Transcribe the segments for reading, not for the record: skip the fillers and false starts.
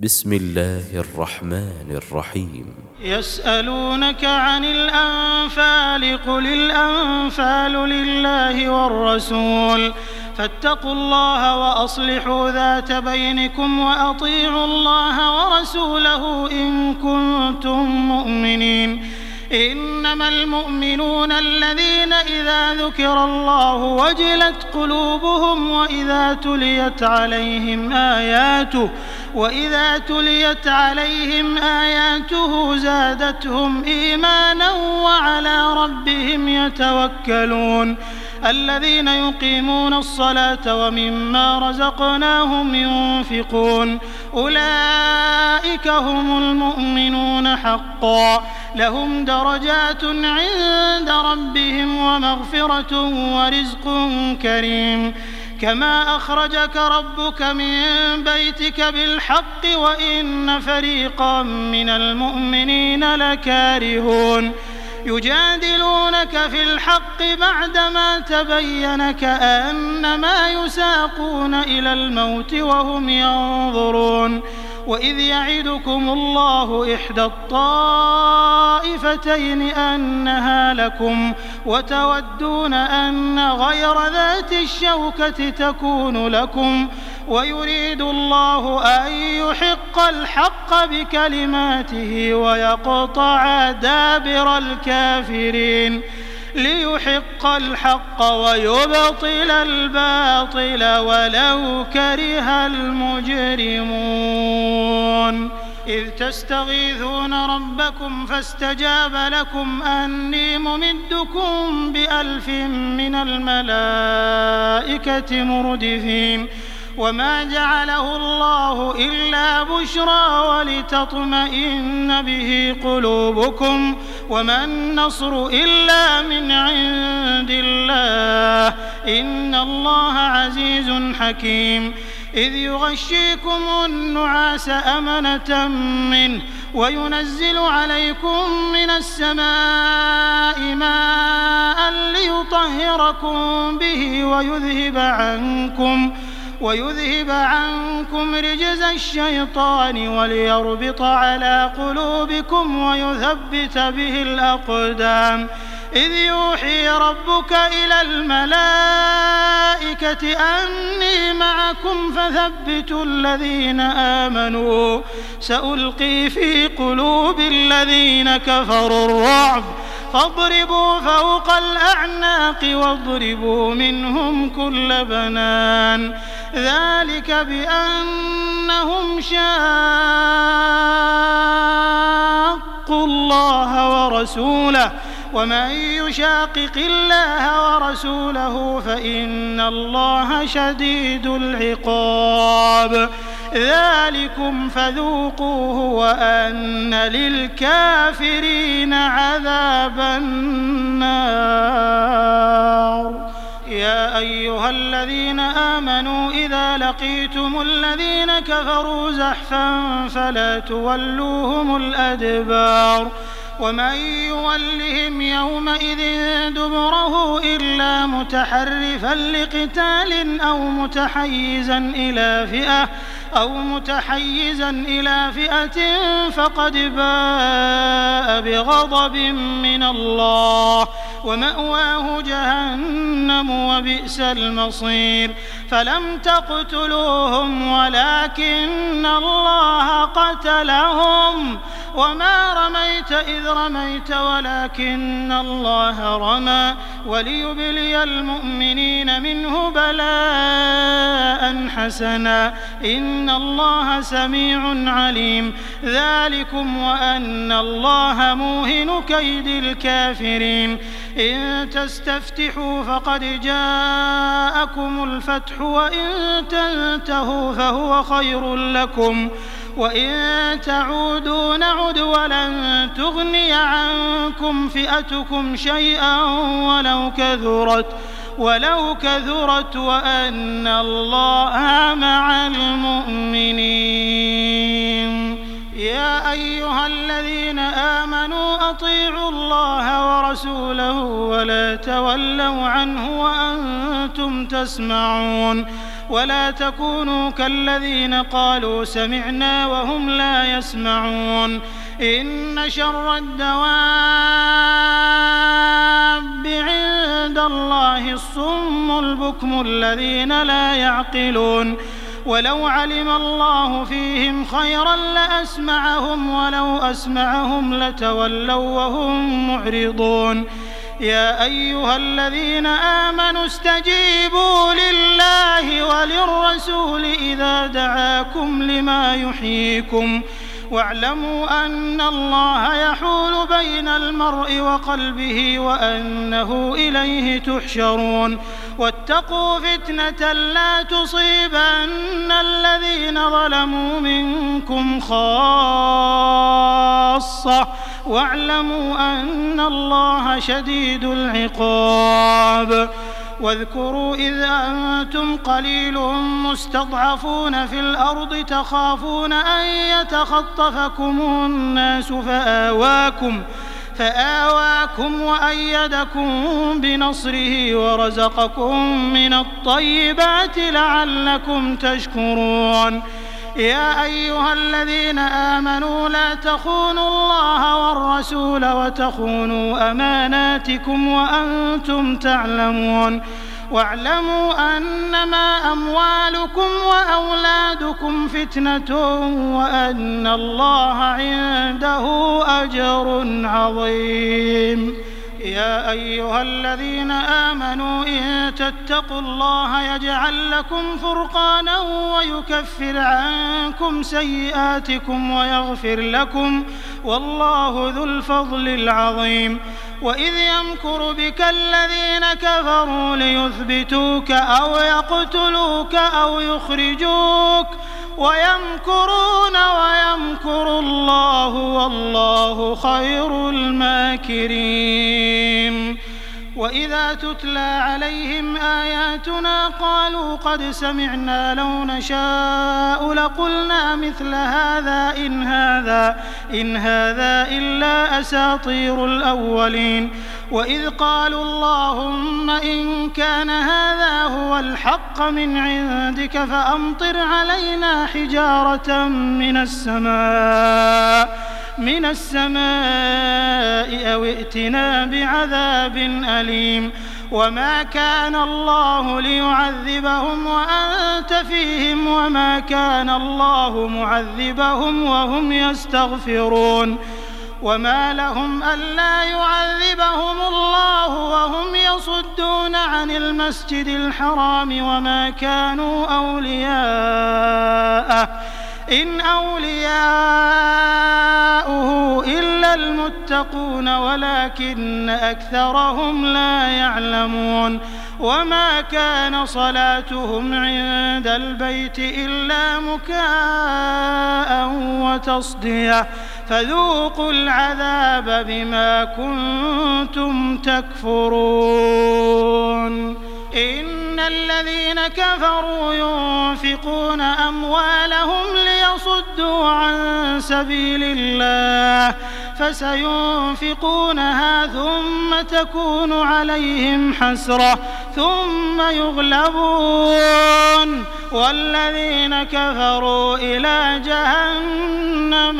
بسم الله الرحمن الرحيم. يسألونك عن الأنفال قل الأنفال لله والرسول فاتقوا الله وأصلحوا ذات بينكم وأطيعوا الله ورسوله إن كنتم مؤمنين. إنما المؤمنون الذين إذا ذكر الله وجلت قلوبهم وإذا تليت عليهم آياته زادتهم إيمانا وعلى ربهم يتوكلون. الذين يقيمون الصلاة ومما رزقناهم ينفقون أولئك هم المؤمنون حقا لهم درجات عند ربهم ومغفرة ورزق كريم. كما أخرجك ربك من بيتك بالحق وإن فريقا من المؤمنين لكارهون. يجادلونك في الحق بعدما تبين كأنما يساقون إلى الموت وهم ينظرون. وإذ يعدكم الله إحدى الطائفتين أنها لكم وتودون أن غير ذات الشوكة تكون لكم ويريد الله أن يحق الحق بكلماته ويقطع دابر الكافرين ليحق الحق ويبطل الباطل ولو كره المجرمون. إذ تستغيثون ربكم فاستجاب لكم أني ممدكم ب1000 من الملائكة مردفين. وما جعله الله إلا بشرى ولتطمئن به قلوبكم وما النصر إلا من عند الله إن الله عزيز حكيم. إذ يغشيكم النعاس أمنة منه وينزل عليكم من السماء ماء ليطهركم به ويذهب عنكم رجز الشيطان وليربط على قلوبكم ويثبت به الأقدام. إذ يوحي ربك إلى الملائكة أني معكم فثبتوا الذين آمنوا سألقي في قلوب الذين كفروا الرعب فاضربوا فوق الأعناق واضربوا منهم كل بنان. ذلك بأنهم شاقوا الله ورسوله ومن يشاقق الله ورسوله فإن الله شديد العقاب. ذلكم فذوقوه وأن للكافرين عذاب النار. يا أيها الذين آمنوا إذا لقيتم الذين كفروا زحفا فلا تولوهم الأدبار. ومن يولهم يومئذ دبره إلا متحرفا لقتال أو متحيزا إلى فئة فقد باء بغضب من الله ومأواه جهنم وبئس المصير. فلم تقتلوهم ولكن الله قتلهم وما رميت إذ رميت ولكن الله رمى وليبلي المؤمنين منه بلاء حسنا إن الله سميع عليم. ذلكم وأن الله موهن كيد الكافرين. إن تستفتحوا فقد جاءكم الفتح وإن تنتهوا فهو خير لكم وإن تعودوا نعد ولن تغني عنكم فئتكم شيئا ولو كثرت وأن الله مع المؤمنين. يا أيها الذين آمنوا أطيعوا الله ورسوله ولا تولوا عنه وأنتم تسمعون. ولا تكونوا كالذين قالوا سمعنا وهم لا يسمعون إن شر الدواب عند الله الصم البكم الذين لا يعقلون ولو علم الله فيهم خيرا لأسمعهم ولو أسمعهم لتولوا وهم معرضون يا أيها الذين آمنوا استجيبوا لله وللرسول إذا دعاكم لما يحييكم واعلموا أن الله يحول بين المرء وقلبه وأنه إليه تحشرون واتقوا فتنة لا تصيبن الذين ظلموا منكم خاصة واعلموا أن الله شديد العقاب واذكروا إذ أنتم قليل مستضعفون في الأرض تخافون أن يتخطفكم الناس فآواكم وأيدكم بنصره ورزقكم من الطيبات لعلكم تشكرون يا أيها الذين آمنوا لا تخونوا الله والرسول وتخونوا أماناتكم وأنتم تعلمون واعلموا أنما أموالكم وأولادكم فتنة وأن الله عنده أجر عظيم يا أيها الذين آمنوا إن تتقوا الله يجعل لكم فرقانا ويكفر عنكم سيئاتكم ويغفر لكم والله ذو الفضل العظيم وإذ يمكر بك الذين كفروا ليثبتوك أو يقتلوك أو يخرجوك ويمكرون ويمكر الله والله خير الماكرين وإذا تتلى عليهم آياتنا قالوا قد سمعنا لو نشاء لقلنا مثل هذا إن هذا إلا أساطير الأولين وإذ قالوا اللهم إن كان هذا هو الحق من عندك فأمطر علينا حجارة من السماء أو ائتنا بعذاب أليم وما كان الله ليعذبهم وأنت فيهم وما كان الله معذبهم وهم يستغفرون وما لهم ألا يعذبهم الله وهم يصدون عن المسجد الحرام وما كانوا أولياءه إن أولياؤه إلا المتقون ولكن أكثرهم لا يعلمون وما كان صلاتهم عند البيت إلا مكاء وتصدية فذوقوا العذاب بما كنتم تكفرون إن الذين كفروا ينفقون أموالهم ليصدوا عن سبيل الله فسينفقونها ثم تكون عليهم حسرة ثم يغلبون والذين كفروا إلى جهنم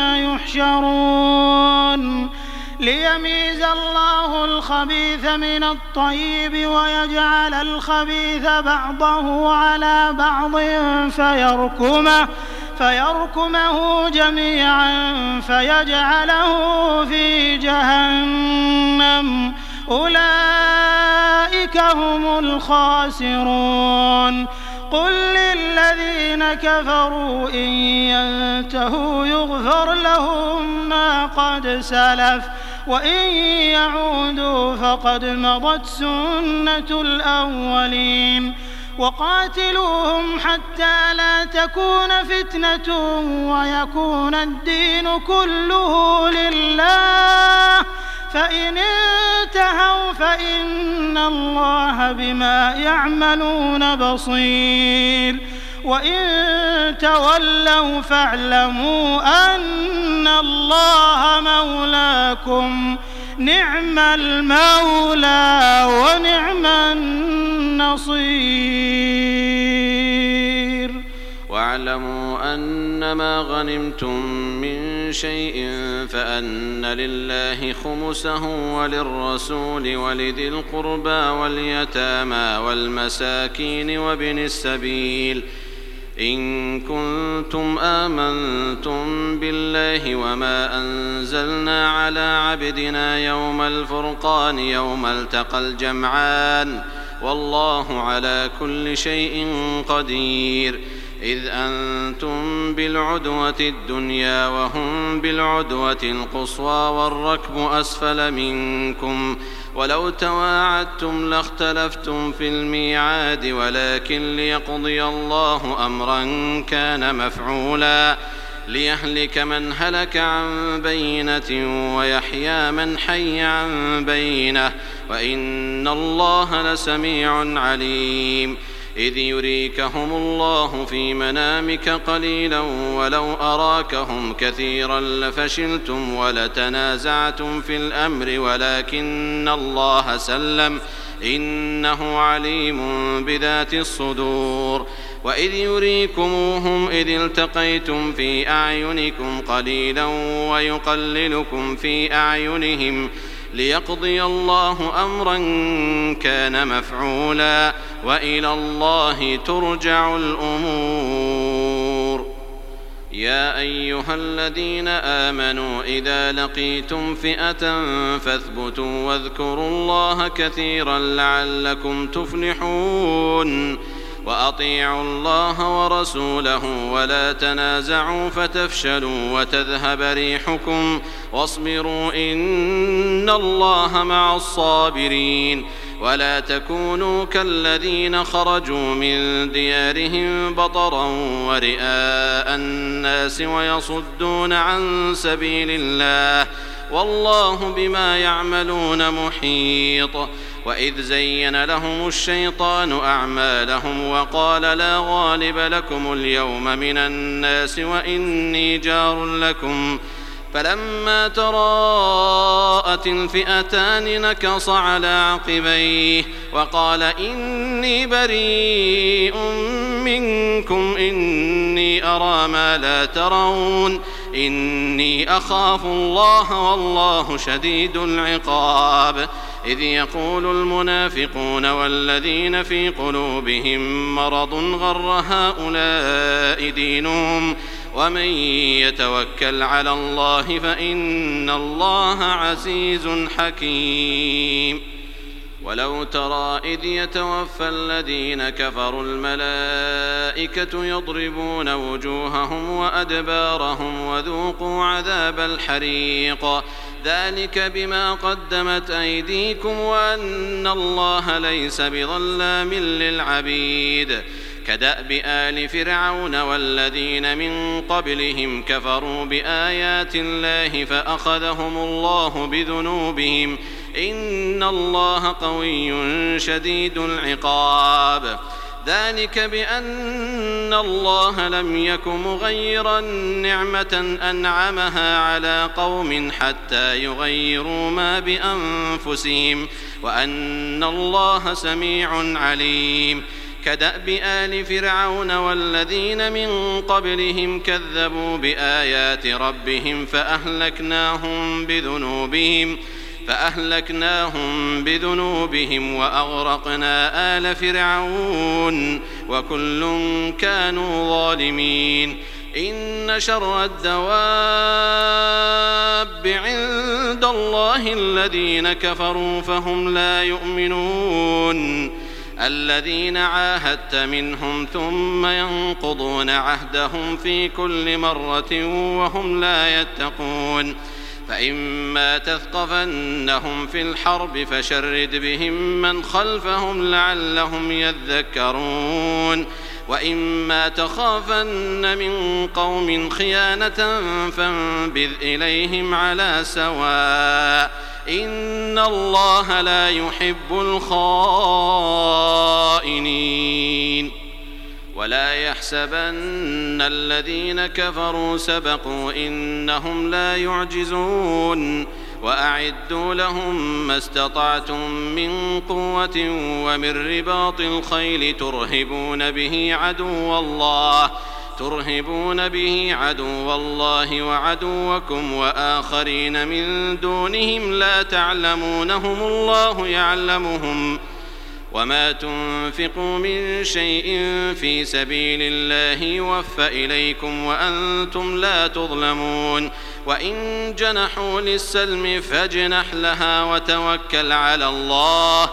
يحشرون ليميز الله الخبيث من الطيب ويجعل الخبيث بعضه على بعض فيركمه جميعا فيجعله في جهنم أولئك هم الخاسرون قل للذين كفروا إن ينتهوا يغفر لهم ما قد سلف وإن يعودوا فقد مضت سنة الأولين وقاتلوهم حتى لا تكون فتنة ويكون الدين كله لله فإن انتهوا فإن الله بما يعملون بصير وإن تولوا فاعلموا أن الله مولاكم نعم المولى ونعم النصير. واعلموا أنما غنمتم من شيء فأن لله خمسه وللرسول ولذي القربى واليتامى والمساكين وابن السبيل إن كنتم آمنتم بالله وما أنزلنا على عبدنا يوم الفرقان يوم التقى الجمعان والله على كل شيء قدير إذ أنتم بالعدوة الدنيا وهم بالعدوة القصوى والركب أسفل منكم ولو تواعدتم لاختلفتم في الميعاد ولكن ليقضي الله أمرا كان مفعولا ليهلك من هلك عن بينة ويحيى من حي عن بينة وإن الله لسميع عليم إذ يريكهم الله في منامك قليلا ولو أراكهم كثيرا لفشلتم ولتنازعتم في الأمر ولكن الله سلم إنه عليم بذات الصدور وإذ يريكموهم إذ التقيتم في أعينكم قليلا ويقللكم في أعينهم ليقضي الله أمرا كان مفعولا وإلى الله ترجع الأمور يا أيها الذين آمنوا إذا لقيتم فئة فاثبتوا واذكروا الله كثيرا لعلكم تفلحون وأطيعوا الله ورسوله ولا تنازعوا فتفشلوا وتذهب ريحكم واصبروا إن الله مع الصابرين ولا تكونوا كالذين خرجوا من ديارهم بطرا ورئاء الناس ويصدون عن سبيل الله والله بما يعملون محيط وإذ زين لهم الشيطان أعمالهم وقال لا غالب لكم اليوم من الناس وإني جار لكم فلما تراءت الفئتان نكص على عقبيه وقال إني بريء منكم إني أرى ما لا ترون إني أخاف الله والله شديد العقاب إذ يقول المنافقون والذين في قلوبهم مرض غر هؤلاء دينهم ومن يتوكل على الله فإن الله عزيز حكيم ولو ترى إذ يتوفى الذين كفروا الملائكة يضربون وجوههم وأدبارهم وذوقوا عذاب الحريق ذلك بما قدمت أيديكم وأن الله ليس بظلام للعبيد كدأب آل فرعون والذين من قبلهم كفروا بآيات الله فأخذهم الله بذنوبهم إن الله قوي شديد العقاب ذلك بأن الله لم يك مغيرا نعمة أنعمها على قوم حتى يغيروا ما بأنفسهم وأن الله سميع عليم كدأب آل فرعون والذين من قبلهم كذبوا بآيات ربهم فأهلكناهم بذنوبهم وأغرقنا آل فرعون وكل كانوا ظالمين إن شر الدواب عند الله الذين كفروا فهم لا يؤمنون الذين عاهدت منهم ثم ينقضون عهدهم في كل مرة وهم لا يتقون فإما تثقفنهم في الحرب فشرد بهم من خلفهم لعلهم يذكرون وإما تخافن من قوم خيانة فانبذ إليهم على سواء إن الله لا يحب الخائنين ولا يحسبن الذين كفروا سبقوا إنهم لا يعجزون وأعدوا لهم ما استطعتم من قوة ومن رباط الخيل ترهبون به عدو الله ترهبون به عدو الله وعدوكم وآخرين من دونهم لا تعلمونهم الله يعلمهم وما تنفقوا من شيء في سبيل الله يوفى إليكم وأنتم لا تظلمون وإن جنحوا للسلم فاجنح لها وتوكل على الله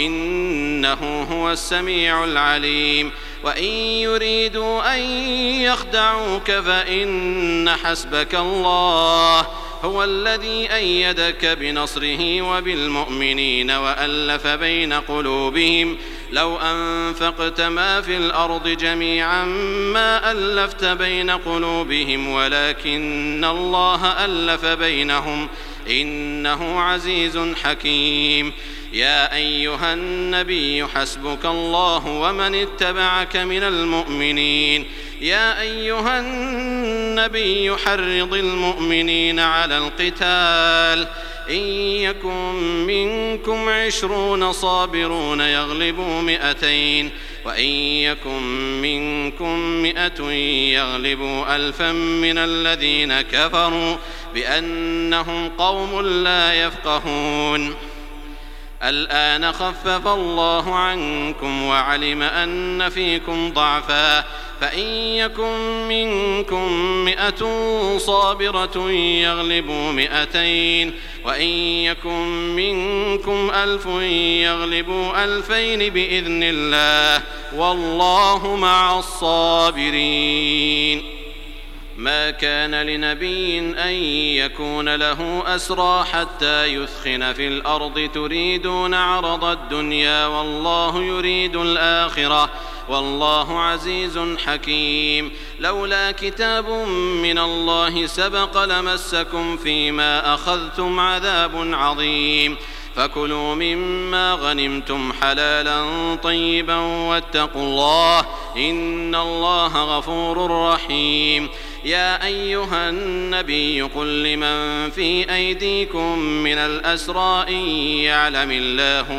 إنه هو السميع العليم وإن يريدوا أن يخدعوك فإن حسبك الله هو الذي أيدك بنصره وبالمؤمنين وألف بين قلوبهم لو أنفقت ما في الأرض جميعا ما ألفت بين قلوبهم ولكن الله ألف بينهم إنه عزيز حكيم يا أيها النبي حسبك الله ومن اتبعك من المؤمنين يا أيها النبي حرض المؤمنين على القتال إن يكن منكم 20 صابرون يغلبوا 200 وإن يكن منكم 100 يغلبوا 1000 من الذين كفروا بأنهم قوم لا يفقهون الآن خفف الله عنكم وعلم أن فيكم ضعفا فإن يكن منكم 100 صابرة يغلبوا 200 وإن يكن منكم 1000 يغلبوا 2000 بإذن الله والله مع الصابرين ما كان لنبي أن يكون له أسرى حتى يثخن في الأرض تريدون عرض الدنيا والله يريد الآخرة والله عزيز حكيم لولا كتاب من الله سبق لمسكم فيما أخذتم عذاب عظيم فكلوا مما غنمتم حلالا طيبا واتقوا الله إن الله غفور رحيم يا أيها النبي قل لمن في أيديكم من الأسرى إن يعلم الله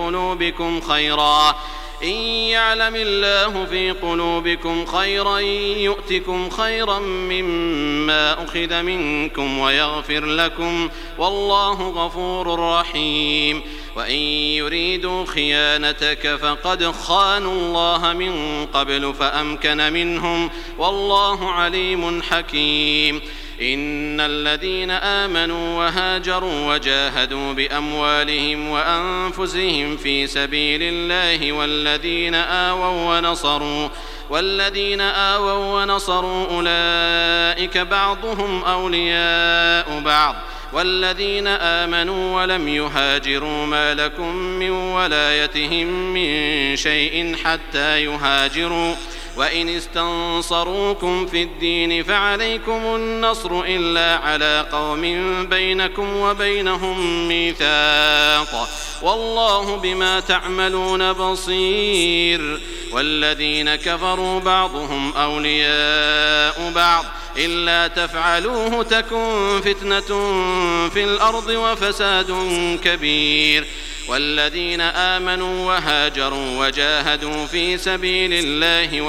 في قلوبكم خيرا يؤتكم خيرا مما أخذ منكم ويغفر لكم والله غفور رحيم وإن يريدوا خيانتك فقد خانوا الله من قبل فأمكن منهم والله عليم حكيم إن الذين آمنوا وهاجروا وجاهدوا بأموالهم وأنفسهم في سبيل الله والذين آووا ونصروا أولئك بعضهم أولياء بعض والذين آمنوا ولم يهاجروا ما لكم من ولايتهم من شيء حتى يهاجروا وإن استنصروكم في الدين فعليكم النصر إلا على قوم بينكم وبينهم ميثاق والله بما تعملون بصير والذين كفروا بعضهم أولياء بعض إلا تفعلوه تكن فتنة في الأرض وفساد كبير والذين آمنوا وهاجروا وجاهدوا في سبيل الله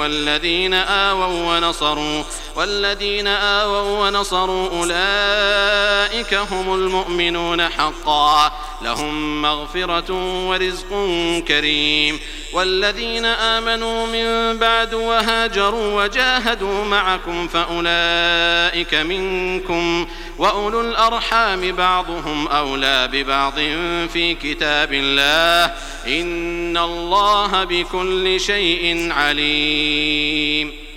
والذين آووا ونصروا أولئك هم المؤمنون حقا لهم مغفرة ورزق كريم والذين آمنوا من بعد وهاجروا وجاهدوا معكم فأولئك منكم وأولو الأرحام بعضهم أولى ببعض في كتاب الله إن الله بكل شيء عليم